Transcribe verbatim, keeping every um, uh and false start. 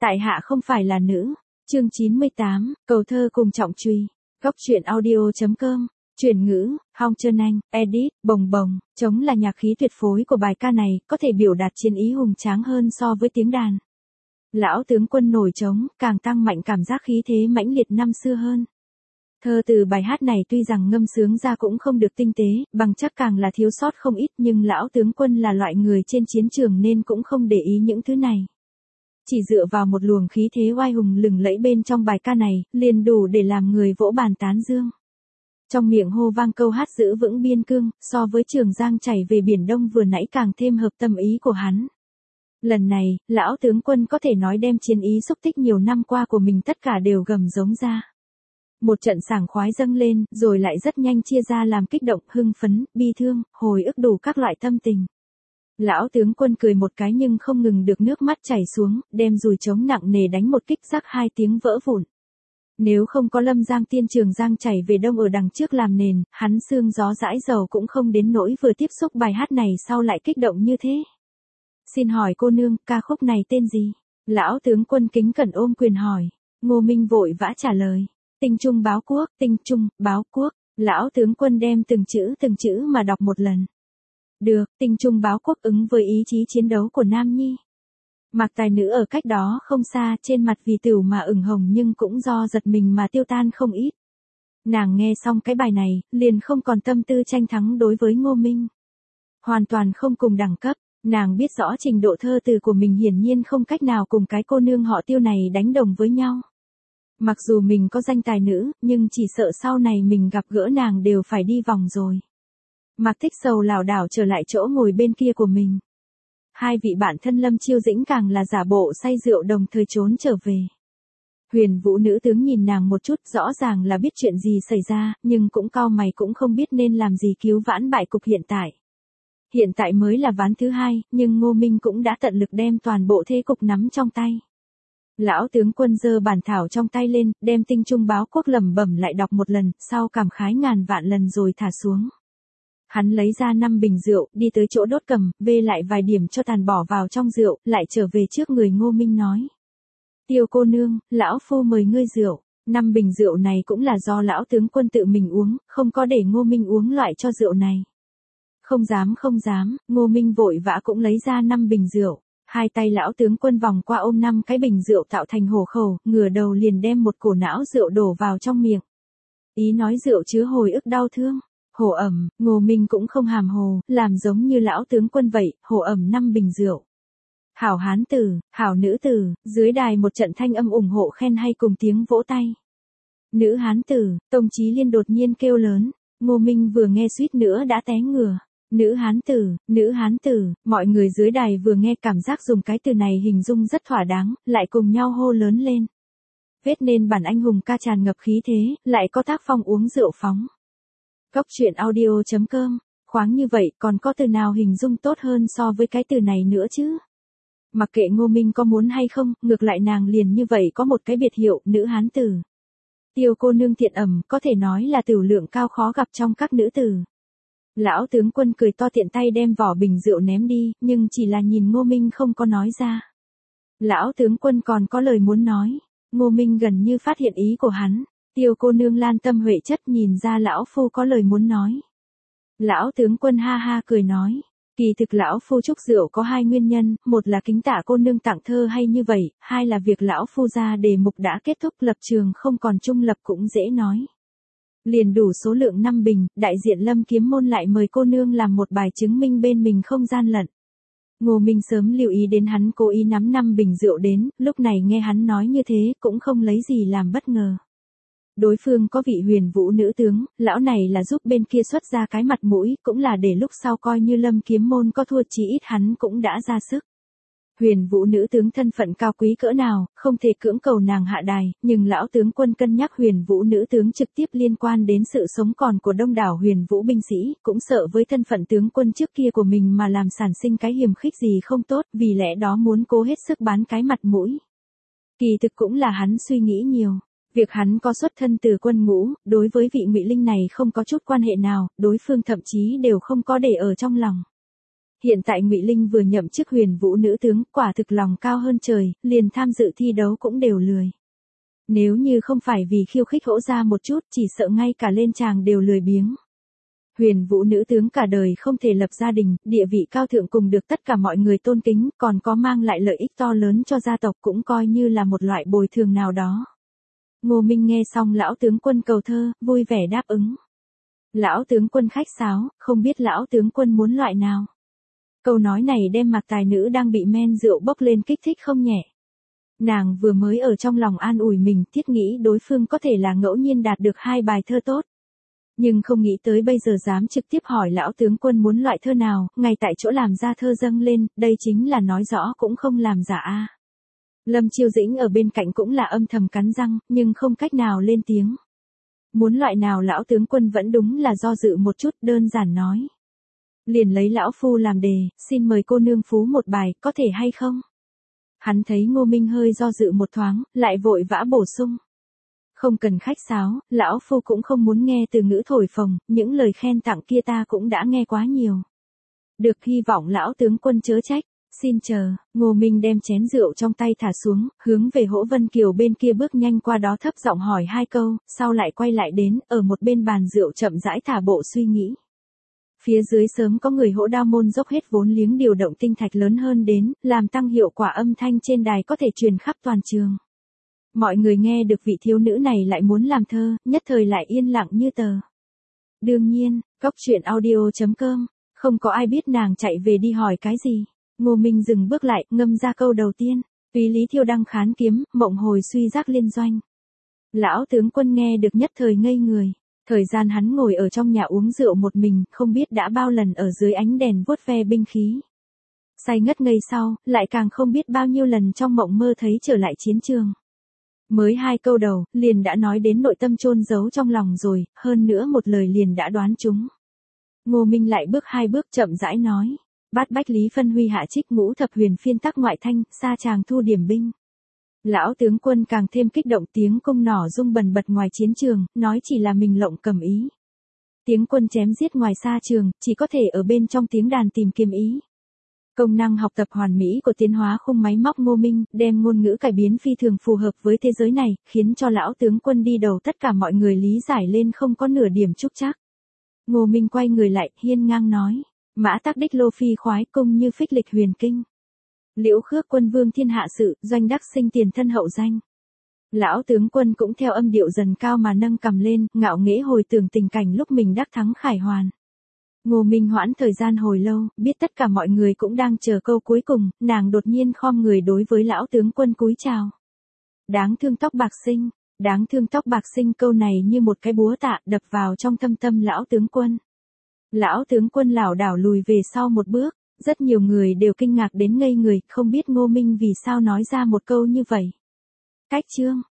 Tại hạ không phải là nữ. Chương chín mươi tám, cầu thơ cùng trọng truy. Góc truyện audio.com. Chuyển ngữ, Hong Trơn Anh, edit, bồng bồng, trống là nhạc khí tuyệt phối của bài ca này, có thể biểu đạt chiến ý hùng tráng hơn so với tiếng đàn. Lão tướng quân nổi trống, càng tăng mạnh cảm giác khí thế mãnh liệt năm xưa hơn. Thơ từ bài hát này tuy rằng ngâm sướng ra cũng không được tinh tế, bằng chắc càng là thiếu sót không ít, nhưng lão tướng quân là loại người trên chiến trường nên cũng không để ý những thứ này. Chỉ dựa vào một luồng khí thế oai hùng lừng lẫy bên trong bài ca này, liền đủ để làm người vỗ bàn tán dương. Trong miệng hô vang câu hát giữ vững biên cương, so với Trường Giang chảy về Biển Đông vừa nãy càng thêm hợp tâm ý của hắn. Lần này, lão tướng quân có thể nói đem chiến ý xúc tích nhiều năm qua của mình tất cả đều gầm giống ra. Một trận sảng khoái dâng lên, rồi lại rất nhanh chia ra làm kích động, hưng phấn, bi thương, hồi ức đủ các loại tâm tình. Lão tướng quân cười một cái nhưng không ngừng được nước mắt chảy xuống, đem dùi trống nặng nề đánh một kích rắc hai tiếng vỡ vụn. Nếu không có Lâm Giang Tiên Trường Giang chảy về Đông ở đằng trước làm nền, hắn sương gió dãi dầu cũng không đến nỗi vừa tiếp xúc bài hát này sau lại kích động như thế. Xin hỏi cô nương, ca khúc này tên gì? Lão tướng quân kính cẩn ôm quyền hỏi. Ngô Minh vội vã trả lời. Tinh Trung báo quốc, Tinh Trung, báo quốc. Lão tướng quân đem từng chữ từng chữ mà đọc một lần. Được, Tinh Trung báo quốc ứng với ý chí chiến đấu của Nam Nhi. Mạc tài nữ ở cách đó không xa, trên mặt vì tửu mà ửng hồng nhưng cũng do giật mình mà tiêu tan không ít. Nàng nghe xong cái bài này, liền không còn tâm tư tranh thắng đối với Ngô Minh. Hoàn toàn không cùng đẳng cấp, nàng biết rõ trình độ thơ từ của mình hiển nhiên không cách nào cùng cái cô nương họ Tiêu này đánh đồng với nhau. Mặc dù mình có danh tài nữ, nhưng chỉ sợ sau này mình gặp gỡ nàng đều phải đi vòng rồi. Mạc Thích Sầu lảo đảo trở lại chỗ ngồi bên kia của mình. Hai vị bạn thân Lâm Chiêu Dĩnh càng là giả bộ say rượu đồng thời trốn trở về. Huyền Vũ nữ tướng nhìn nàng một chút, rõ ràng là biết chuyện gì xảy ra, nhưng cũng cau mày cũng không biết nên làm gì cứu vãn bại cục hiện tại. Hiện tại mới là ván thứ hai, nhưng Ngô Minh cũng đã tận lực đem toàn bộ thế cục nắm trong tay. Lão tướng quân giơ bản thảo trong tay lên, đem Tinh Trung báo quốc lẩm bẩm lại đọc một lần, sau cảm khái ngàn vạn lần rồi thả xuống. Hắn lấy ra năm bình rượu, đi tới chỗ đốt cầm, vê lại vài điểm cho tàn bỏ vào trong rượu, lại trở về trước người Ngô Minh nói. Tiêu cô nương, lão phu mời ngươi rượu. Năm bình rượu này cũng là do lão tướng quân tự mình uống, không có để Ngô Minh uống loại cho rượu này. Không dám không dám, Ngô Minh vội vã cũng lấy ra năm bình rượu. Hai tay lão tướng quân vòng qua ôm năm cái bình rượu tạo thành hổ khẩu, ngửa đầu liền đem một cổ não rượu đổ vào trong miệng. Ý nói rượu chứa hồi ức đau thương. Hổ ẩm, Ngô Minh cũng không hàm hồ, làm giống như lão tướng quân vậy, hổ ẩm năm bình rượu. Hảo hán tử, hảo nữ tử, dưới đài một trận thanh âm ủng hộ khen hay cùng tiếng vỗ tay. Nữ hán tử, Tông Chí Liên đột nhiên kêu lớn, Ngô Minh vừa nghe suýt nữa đã té ngửa. Nữ hán tử, nữ hán tử, mọi người dưới đài vừa nghe cảm giác dùng cái từ này hình dung rất thỏa đáng, lại cùng nhau hô lớn lên. Vết nên bản anh hùng ca tràn ngập khí thế, lại có tác phong uống rượu phóng. Góc truyện audio.com, khoáng như vậy còn có từ nào hình dung tốt hơn so với cái từ này nữa chứ? Mặc kệ Ngô Minh có muốn hay không, ngược lại nàng liền như vậy có một cái biệt hiệu, nữ hán tử. Tiêu cô nương thiện ẩm, có thể nói là tửu lượng cao khó gặp trong các nữ tử. Lão tướng quân cười to tiện tay đem vỏ bình rượu ném đi, nhưng chỉ là nhìn Ngô Minh không có nói ra. Lão tướng quân còn có lời muốn nói, Ngô Minh gần như phát hiện ý của hắn. Tiêu cô nương lan tâm huệ chất nhìn ra lão phu có lời muốn nói. Lão tướng quân ha ha cười nói. Kỳ thực lão phu chúc rượu có hai nguyên nhân, một là kính tạ cô nương tặng thơ hay như vậy, hai là việc lão phu ra đề mục đã kết thúc lập trường không còn trung lập cũng dễ nói. Liền đủ số lượng năm bình, đại diện Lâm Kiếm Môn lại mời cô nương làm một bài chứng minh bên mình không gian lận. Ngô Minh sớm lưu ý đến hắn cố ý nắm năm bình rượu đến, lúc này nghe hắn nói như thế cũng không lấy gì làm bất ngờ. Đối phương có vị Huyền Vũ nữ tướng, lão này là giúp bên kia xuất ra cái mặt mũi, cũng là để lúc sau coi như Lâm Kiếm Môn có thua chí ít hắn cũng đã ra sức. Huyền Vũ nữ tướng thân phận cao quý cỡ nào, không thể cưỡng cầu nàng hạ đài, nhưng lão tướng quân cân nhắc Huyền Vũ nữ tướng trực tiếp liên quan đến sự sống còn của đông đảo Huyền Vũ binh sĩ, cũng sợ với thân phận tướng quân trước kia của mình mà làm sản sinh cái hiềm khích gì không tốt, vì lẽ đó muốn cố hết sức bán cái mặt mũi. Kỳ thực cũng là hắn suy nghĩ nhiều. Việc hắn có xuất thân từ quân ngũ, đối với vị Ngụy Linh này không có chút quan hệ nào, đối phương thậm chí đều không có để ở trong lòng. Hiện tại Ngụy Linh vừa nhậm chức Huyền Vũ nữ tướng, quả thực lòng cao hơn trời, liền tham dự thi đấu cũng đều lười. Nếu như không phải vì khiêu khích Hỗ Gia một chút, chỉ sợ ngay cả lên tràng đều lười biếng. Huyền Vũ nữ tướng cả đời không thể lập gia đình, địa vị cao thượng cùng được tất cả mọi người tôn kính, còn có mang lại lợi ích to lớn cho gia tộc cũng coi như là một loại bồi thường nào đó. Ngô Minh nghe xong lão tướng quân cầu thơ, vui vẻ đáp ứng. Lão tướng quân khách sáo, không biết lão tướng quân muốn loại nào. Câu nói này đem mặt tài nữ đang bị men rượu bốc lên kích thích không nhẹ. Nàng vừa mới ở trong lòng an ủi mình, thiết nghĩ đối phương có thể là ngẫu nhiên đạt được hai bài thơ tốt. Nhưng không nghĩ tới bây giờ dám trực tiếp hỏi lão tướng quân muốn loại thơ nào, ngay tại chỗ làm ra thơ dâng lên, đây chính là nói rõ cũng không làm giả a. Lâm Chiêu Dĩnh ở bên cạnh cũng là âm thầm cắn răng, nhưng không cách nào lên tiếng. Muốn loại nào lão tướng quân vẫn đúng là do dự một chút, đơn giản nói. Liền lấy lão phu làm đề, xin mời cô nương phú một bài, có thể hay không? Hắn thấy Ngô Minh hơi do dự một thoáng, lại vội vã bổ sung. Không cần khách sáo, lão phu cũng không muốn nghe từ ngữ thổi phồng, những lời khen tặng kia ta cũng đã nghe quá nhiều. Được, hy vọng lão tướng quân chớ trách. Xin chờ. Ngô Minh đem chén rượu trong tay thả xuống, hướng về Hỗ Vân Kiều bên kia bước nhanh qua đó thấp giọng hỏi hai câu, sau lại quay lại đến, ở một bên bàn rượu chậm rãi thả bộ suy nghĩ. Phía dưới sớm có người Hỗ Đao môn dốc hết vốn liếng điều động tinh thạch lớn hơn đến, làm tăng hiệu quả âm thanh trên đài có thể truyền khắp toàn trường. Mọi người nghe được vị thiếu nữ này lại muốn làm thơ, nhất thời lại yên lặng như tờ. Đương nhiên, góc truyện audio chấm com, không có ai biết nàng chạy về đi hỏi cái gì. Ngô Minh dừng bước lại, ngâm ra câu đầu tiên. Túy Lý Thiêu đăng khán kiếm, mộng hồi suy giác liên doanh. Lão tướng quân nghe được nhất thời ngây người. Thời gian hắn ngồi ở trong nhà uống rượu một mình, không biết đã bao lần ở dưới ánh đèn vuốt ve binh khí. Say ngất ngây sau, lại càng không biết bao nhiêu lần trong mộng mơ thấy trở lại chiến trường. Mới hai câu đầu, liền đã nói đến nội tâm chôn giấu trong lòng rồi, hơn nữa một lời liền đã đoán trúng. Ngô Minh lại bước hai bước chậm rãi nói. Bát bách lý phân huy hạ trích ngũ thập huyền phiên tắc ngoại thanh, sa tràng thu điểm binh. Lão tướng quân càng thêm kích động, tiếng cung nỏ rung bần bật ngoài chiến trường, nói chỉ là mình lộng cầm ý. Tiếng quân chém giết ngoài xa trường, chỉ có thể ở bên trong tiếng đàn tìm kiếm ý. Công năng học tập hoàn mỹ của tiến hóa khung máy móc Ngô Minh, đem ngôn ngữ cải biến phi thường phù hợp với thế giới này, khiến cho lão tướng quân đi đầu tất cả mọi người lý giải lên không có nửa điểm trúc trắc. Ngô Minh quay người lại, hiên ngang nói. Mã tắc đích lô phi khoái cung như phích lịch huyền kinh. Liễu khước quân vương thiên hạ sự, doanh đắc sinh tiền thân hậu danh. Lão tướng quân cũng theo âm điệu dần cao mà nâng cầm lên, ngạo nghễ hồi tưởng tình cảnh lúc mình đắc thắng khải hoàn. Ngô Minh hoãn thời gian hồi lâu, biết tất cả mọi người cũng đang chờ câu cuối cùng, nàng đột nhiên khom người đối với lão tướng quân cúi chào. Đáng thương tóc bạc sinh, đáng thương tóc bạc sinh, câu này như một cái búa tạ đập vào trong thâm tâm lão tướng quân. Lão tướng quân lảo đảo lùi về sau một bước, rất nhiều người đều kinh ngạc đến ngây người, không biết Ngô Minh vì sao nói ra một câu như vậy. Cách chương